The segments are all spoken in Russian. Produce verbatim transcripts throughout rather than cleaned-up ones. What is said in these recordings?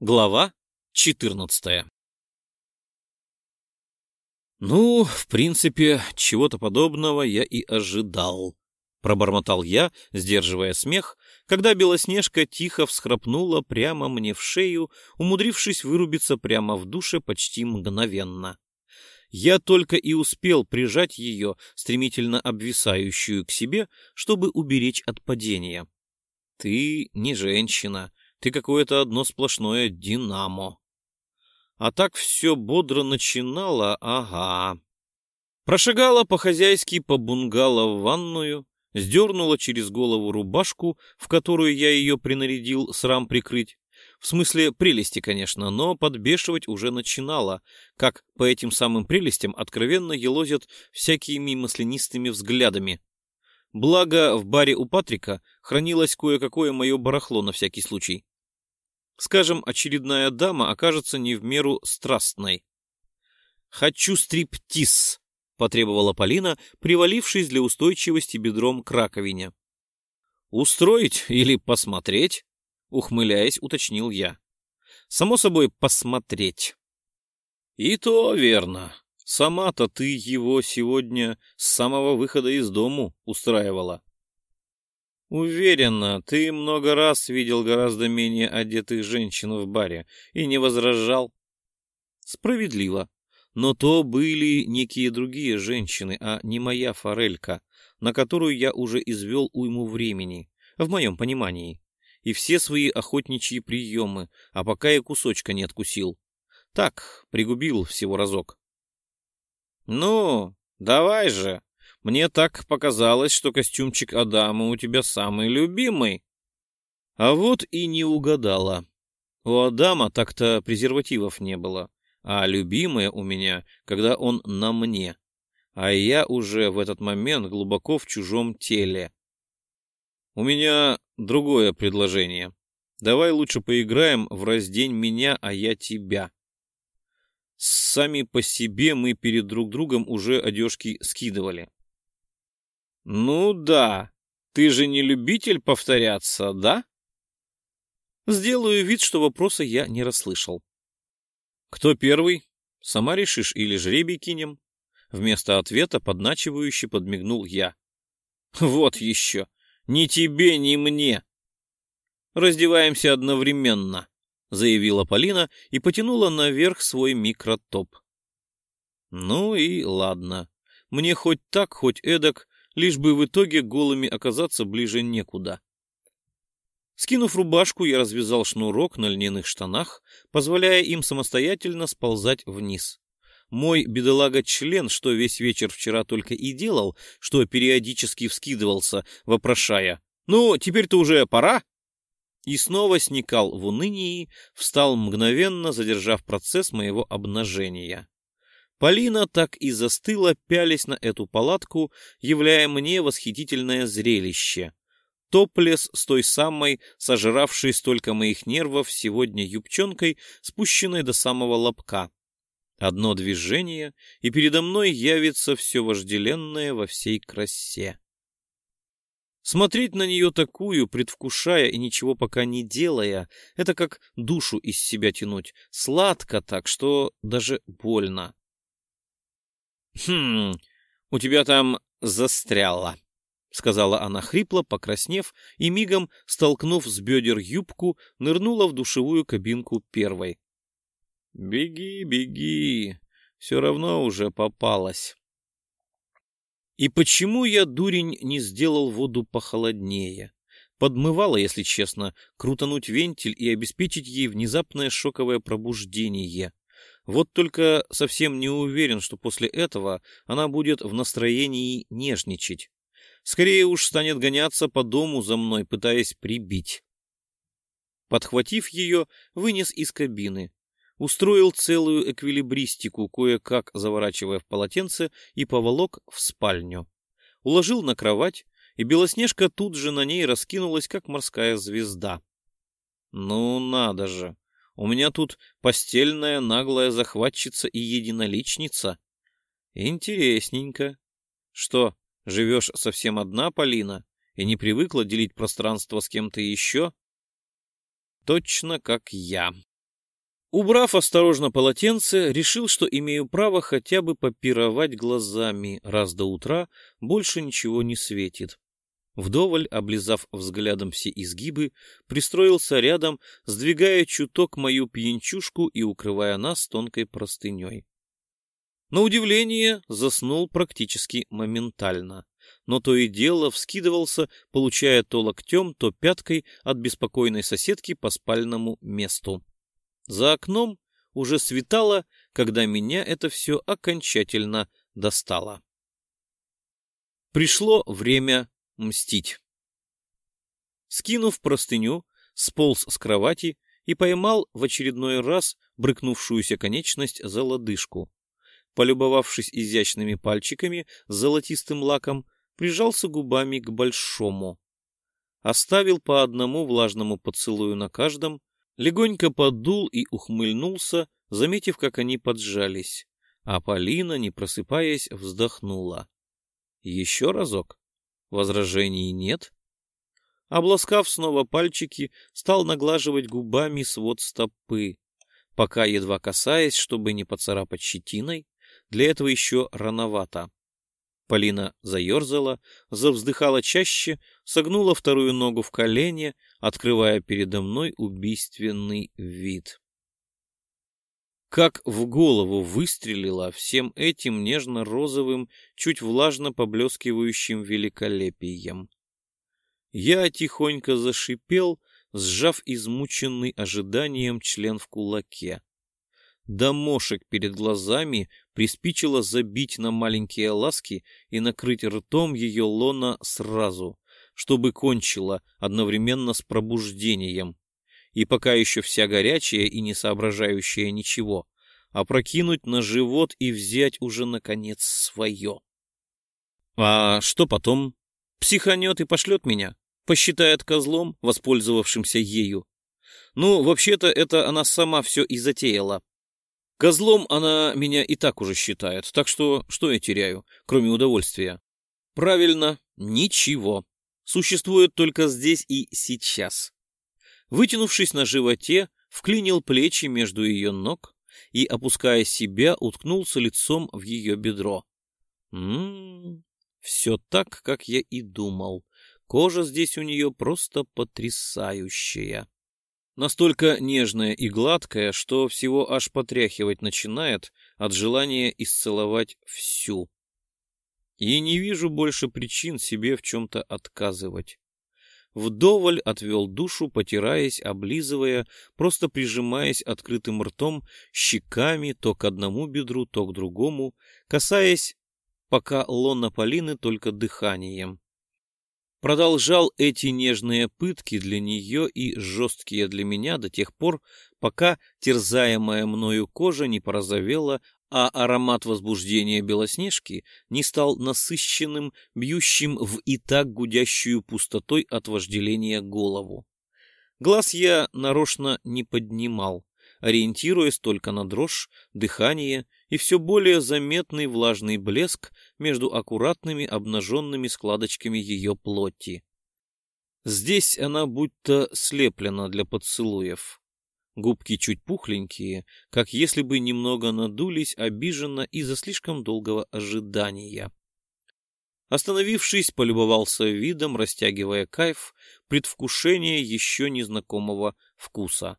Глава четырнадцатая. «Ну, в принципе, чего-то подобного я и ожидал», — пробормотал я, сдерживая смех, когда Белоснежка тихо всхрапнула прямо мне в шею, умудрившись вырубиться прямо в душе почти мгновенно. Я только и успел прижать ее, стремительно обвисающую, к себе, чтобы уберечь от падения. «Ты не женщина. Ты какое-то одно сплошное динамо». А так все бодро начинало, ага. Прошагала по-хозяйски по бунгало в ванную, сдернула через голову рубашку, в которую я ее принарядил срам прикрыть. В смысле прелести, конечно, но подбешивать уже начинала, как по этим самым прелестям откровенно елозят всякими маслянистыми взглядами. Благо, в баре у Патрика хранилось кое-какое мое барахло на всякий случай. Скажем, очередная дама окажется не в меру страстной. «Хочу стриптиз», — потребовала Полина, привалившись для устойчивости бедром к раковине. «Устроить или посмотреть?» — ухмыляясь, уточнил я. «Само собой, посмотреть». «И то верно. Сама-то ты его сегодня с самого выхода из дому устраивала». «Уверена, ты много раз видел гораздо менее одетых женщин в баре и не возражал». «Справедливо. Но то были некие другие женщины, а не моя форелька, на которую я уже извел уйму времени, в моем понимании, и все свои охотничьи приемы, а пока я кусочка не откусил. Так, пригубил всего разок». «Ну, давай же. Мне так показалось, что костюмчик Адама у тебя самый любимый». А вот и не угадала. У Адама так-то презервативов не было, а любимая у меня, когда он на мне, а я уже в этот момент глубоко в чужом теле. «У меня другое предложение. Давай лучше поиграем в «Раздень меня, а я тебя». Сами по себе мы перед друг другом уже одежки скидывали. «Ну да, ты же не любитель повторяться, да?» Сделаю вид, что вопроса я не расслышал. «Кто первый? Сама решишь или жребий кинем?» Вместо ответа подначивающе подмигнул я. «Вот еще! Ни тебе, ни мне!» «Раздеваемся одновременно», — заявила Полина и потянула наверх свой микротоп. «Ну и ладно. Мне хоть так, хоть эдак, лишь бы в итоге голыми оказаться ближе некуда». Скинув рубашку, я развязал шнурок на льняных штанах, позволяя им самостоятельно сползать вниз. Мой бедолага-член, что весь вечер вчера только и делал, что периодически вскидывался, вопрошая: «Ну, теперь-то уже пора?» И снова сникал в унынии, встал мгновенно, задержав процесс моего обнажения. Полина так и застыла, пялясь на эту палатку, являя мне восхитительное зрелище. Топлес с той самой, сожравшей столько моих нервов сегодня юбчонкой, спущенной до самого лобка. Одно движение, и передо мной явится все вожделенное во всей красе. Смотреть на нее такую, предвкушая и ничего пока не делая, это как душу из себя тянуть, сладко так, что даже больно. «Хм, у тебя там застряло», — сказала она хрипло, покраснев, и мигом, столкнув с бедер юбку, нырнула в душевую кабинку первой. «Беги, беги, все равно уже попалась». И почему я, дурень, не сделал воду похолоднее? Подмывало, если честно, крутануть вентиль и обеспечить ей внезапное шоковое пробуждение. Вот только совсем не уверен, что после этого она будет в настроении нежничать. Скорее уж станет гоняться по дому за мной, пытаясь прибить. Подхватив ее, вынес из кабины. Устроил целую эквилибристику, кое-как заворачивая в полотенце, и поволок в спальню. Уложил на кровать, и Белоснежка тут же на ней раскинулась, как морская звезда. Ну надо же, у меня тут постельная наглая захватчица и единоличница. Интересненько. Что, живешь совсем одна, Полина, и не привыкла делить пространство с кем-то еще? Точно как я. Убрав осторожно полотенце, решил, что имею право хотя бы попировать глазами, раз до утра больше ничего не светит. Вдоволь, облизав взглядом все изгибы, пристроился рядом, сдвигая чуток мою пьянчушку и укрывая нас тонкой простыней. На удивление, заснул практически моментально, но то и дело вскидывался, получая то локтем, то пяткой от беспокойной соседки по спальному месту. За окном уже светало, когда меня это все окончательно достало. Пришло время мстить. Скинув простыню, сполз с кровати и поймал в очередной раз брыкнувшуюся конечность за лодыжку. Полюбовавшись изящными пальчиками с золотистым лаком, прижался губами к большому. Оставил по одному влажному поцелую на каждом, легонько поддул и ухмыльнулся, заметив, как они поджались, а Полина, не просыпаясь, вздохнула. Еще разок? Возражений нет? Обласкав снова пальчики, стал наглаживать губами свод стопы, пока едва касаясь, чтобы не поцарапать щетиной. Для этого еще рановато. Полина заерзала, завздыхала чаще, согнула вторую ногу в колене, открывая передо мной убийственный вид. Как в голову выстрелила всем этим нежно-розовым, чуть влажно поблескивающим великолепием. Я тихонько зашипел, сжав измученный ожиданием член в кулаке. До мошек перед глазами приспичило забить на маленькие ласки и накрыть ртом ее лона сразу, чтобы кончила одновременно с пробуждением, и пока еще вся горячая и не соображающая ничего, опрокинуть на живот и взять уже, наконец, свое. А что потом? Психанет и пошлет меня? Посчитает козлом, воспользовавшимся ею? Ну, вообще-то это она сама все и затеяла. Козлом она меня и так уже считает, так что что я теряю, кроме удовольствия? Правильно, ничего. Существует только здесь и сейчас. Вытянувшись на животе, вклинил плечи между ее ног и, опуская себя, уткнулся лицом в ее бедро. М-м-м, все так, как я и думал. Кожа здесь у нее просто потрясающая. Настолько нежная и гладкая, что всего аж потряхивать начинает от желания исцеловать всю. И не вижу больше причин себе в чем-то отказывать. Вдоволь отвел душу, потираясь, облизывая, просто прижимаясь открытым ртом, щеками то к одному бедру, то к другому, касаясь, пока лона Полины только дыханием. Продолжал эти нежные пытки для нее и жесткие для меня до тех пор, пока терзаемая мною кожа не порозовела, а аромат возбуждения Белоснежки не стал насыщенным, бьющим в и так гудящую пустотой от вожделения голову. Глаз я нарочно не поднимал, ориентируясь только на дрожь, дыхание и все более заметный влажный блеск между аккуратными обнаженными складочками ее плоти. Здесь она будто слеплена для поцелуев. Губки чуть пухленькие, как если бы немного надулись обиженно из-за слишком долгого ожидания. Остановившись, полюбовался видом, растягивая кайф, предвкушение еще незнакомого вкуса.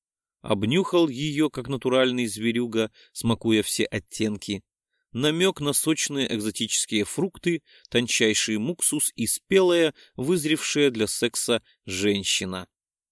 Обнюхал ее, как натуральный зверюга, смакуя все оттенки. Намек на сочные экзотические фрукты, тончайший муксус и спелая, вызревшая для секса женщина.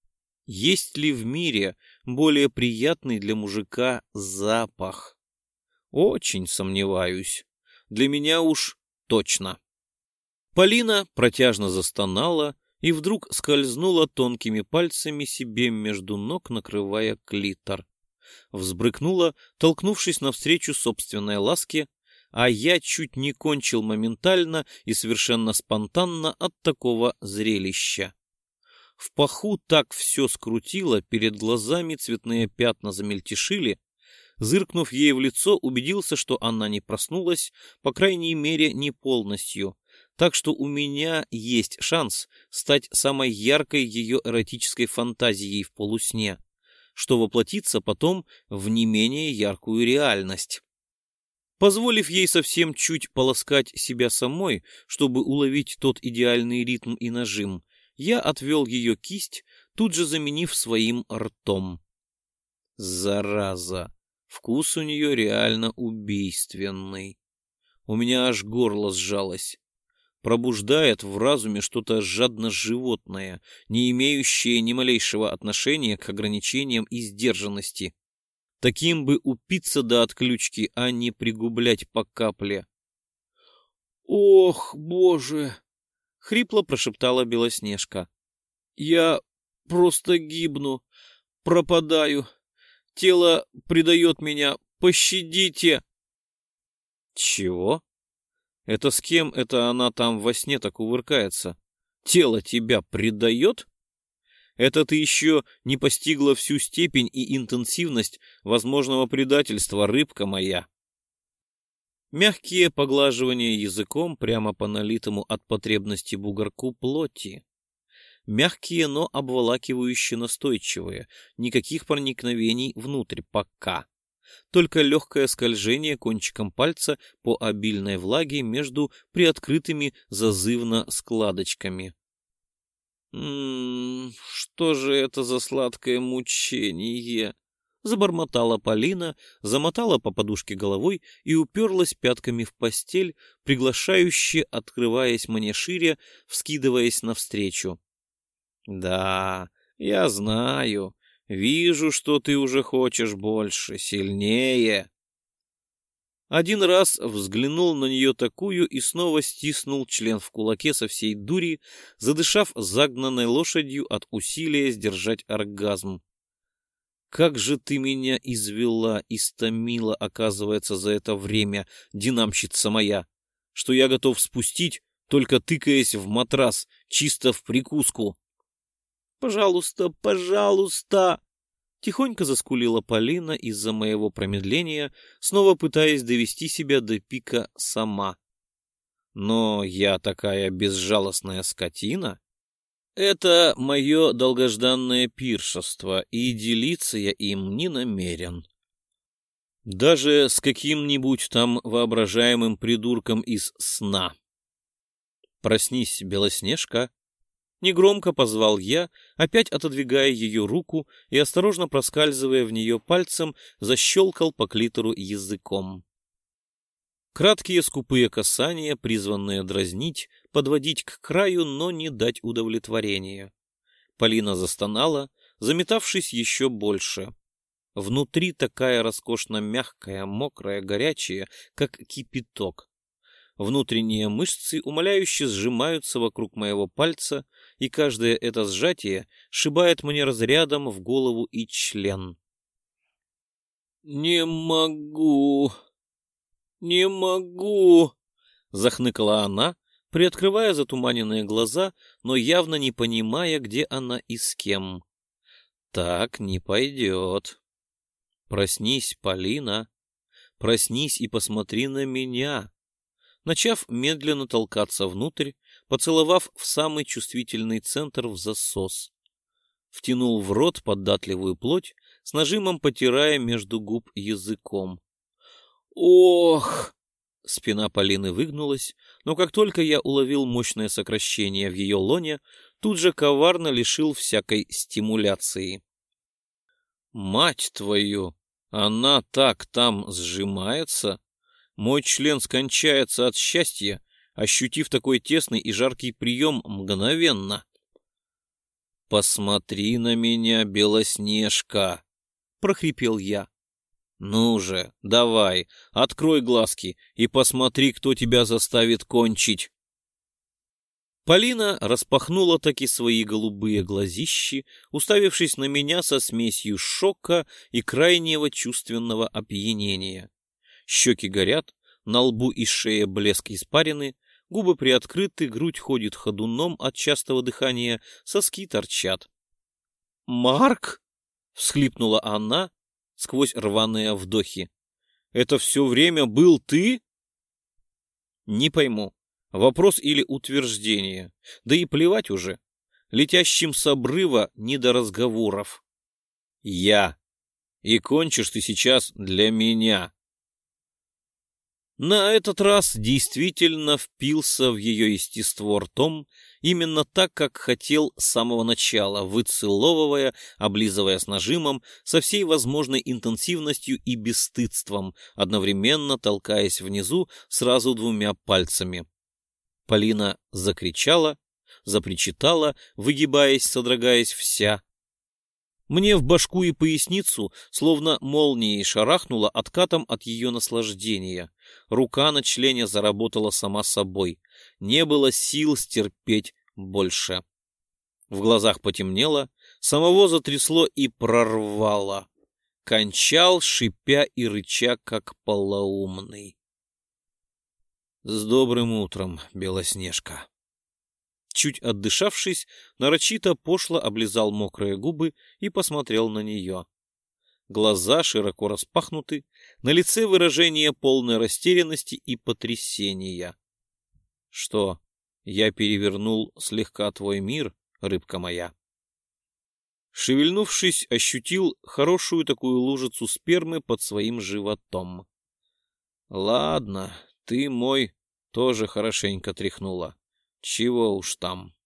Есть ли в мире более приятный для мужика запах? Очень сомневаюсь. Для меня уж точно. Полина протяжно застонала и вдруг скользнула тонкими пальцами себе между ног, накрывая клитор. Взбрыкнула, толкнувшись навстречу собственной ласке, а я чуть не кончил моментально и совершенно спонтанно от такого зрелища. В паху так все скрутило, перед глазами цветные пятна замельтешили. Зыркнув ей в лицо, убедился, что она не проснулась, по крайней мере, не полностью. Так что у меня есть шанс стать самой яркой ее эротической фантазией в полусне. что воплотится потом в не менее яркую реальность. Позволив ей совсем чуть полоскать себя самой, чтобы уловить тот идеальный ритм и нажим, я отвел ее кисть, тут же заменив своим ртом. Зараза! Вкус у нее реально убийственный. У меня аж горло сжалось. Пробуждает в разуме что-то жадно-животное, не имеющее ни малейшего отношения к ограничениям и сдержанности. Таким бы упиться до отключки, а не пригублять по капле. «Ох, боже!» — хрипло прошептала Белоснежка. «Я просто гибну, пропадаю. Тело предает меня. Пощадите!» «Чего? Это с кем это она там во сне так увыркается? Тело тебя предает? Это ты еще не постигла всю степень и интенсивность возможного предательства, рыбка моя». Мягкие поглаживания языком прямо по налитому от потребности бугорку плоти. Мягкие, но обволакивающие настойчивые. Никаких проникновений внутрь пока. Только легкое скольжение кончиком пальца по обильной влаге между приоткрытыми зазывно складочками. «М-м, что же это за сладкое мучение?» — забормотала Полина, замотала по подушке головой и уперлась пятками в постель, приглашающе открываясь мне шире, вскидываясь навстречу. «Да, я знаю. Вижу, что ты уже хочешь больше, сильнее». Один раз взглянул на нее такую и снова стиснул член в кулаке со всей дури, задышав загнанной лошадью от усилия сдержать оргазм. «Как же ты меня извела, истомила, оказывается, за это время, динамщица моя, что я готов спустить, только тыкаясь в матрас, чисто в прикуску». «Пожалуйста, пожалуйста!» Тихонько заскулила Полина из-за моего промедления, снова пытаясь довести себя до пика сама. «Но я такая безжалостная скотина. Это мое долгожданное пиршество, и делиться я им не намерен. Даже с каким-нибудь там воображаемым придурком из сна. Проснись, Белоснежка!» Негромко позвал я, опять отодвигая ее руку и, осторожно проскальзывая в нее пальцем, защелкал по клитору языком. Краткие скупые касания, призванные дразнить, подводить к краю, но не дать удовлетворения. Полина застонала, заметавшись еще больше. Внутри такая роскошно мягкая, мокрая, горячая, как кипяток. Внутренние мышцы умоляюще сжимаются вокруг моего пальца, и каждое это сжатие шибает мне разрядом в голову и член. «Не могу, не могу!» — захныкала она, приоткрывая затуманенные глаза, но явно не понимая, где она и с кем. «Так не пойдет. Проснись, Полина, проснись и посмотри на меня». Начав медленно толкаться внутрь, поцеловав в самый чувствительный центр в засос. Втянул в рот податливую плоть, с нажимом потирая между губ языком. «Ох!» Спина Полины выгнулась, но как только я уловил мощное сокращение в ее лоне, тут же коварно лишил всякой стимуляции. «Мать твою! Она так там сжимается!» Мой член скончается от счастья, ощутив такой тесный и жаркий прием мгновенно. «Посмотри на меня, Белоснежка!» — прохрипел я. «Ну же, давай, открой глазки и посмотри, кто тебя заставит кончить!» Полина распахнула таки свои голубые глазищи, уставившись на меня со смесью шока и крайнего чувственного опьянения. Щеки горят, на лбу и шее блеск испарины, губы приоткрыты, грудь ходит ходуном от частого дыхания, соски торчат. «Марк!» — всхлипнула она сквозь рваные вдохи. «Это все время был ты?» «Не пойму, вопрос или утверждение, да и плевать уже, летящим с обрыва не до разговоров». Я. И кончишь ты сейчас для меня. На этот раз действительно впился в ее естество ртом, именно так, как хотел с самого начала, выцеловывая, облизывая с нажимом, со всей возможной интенсивностью и бесстыдством, одновременно толкаясь внизу сразу двумя пальцами. Полина закричала, запричитала, выгибаясь, содрогаясь вся. Мне в башку и поясницу словно молнией шарахнуло откатом от ее наслаждения. Рука на члене заработала сама собой. Не было сил стерпеть больше. В глазах потемнело, самого затрясло и прорвало. Кончал, шипя и рыча, как полоумный. С добрым утром, Белоснежка. Чуть отдышавшись, нарочито пошло облизал мокрые губы и посмотрел на нее. Глаза широко распахнуты, на лице выражение полной растерянности и потрясения. Что, я перевернул слегка твой мир, рыбка моя? Шевельнувшись, ощутил хорошую такую лужицу спермы под своим животом. Ладно, ты мой тоже хорошенько тряхнула. Чего уж там.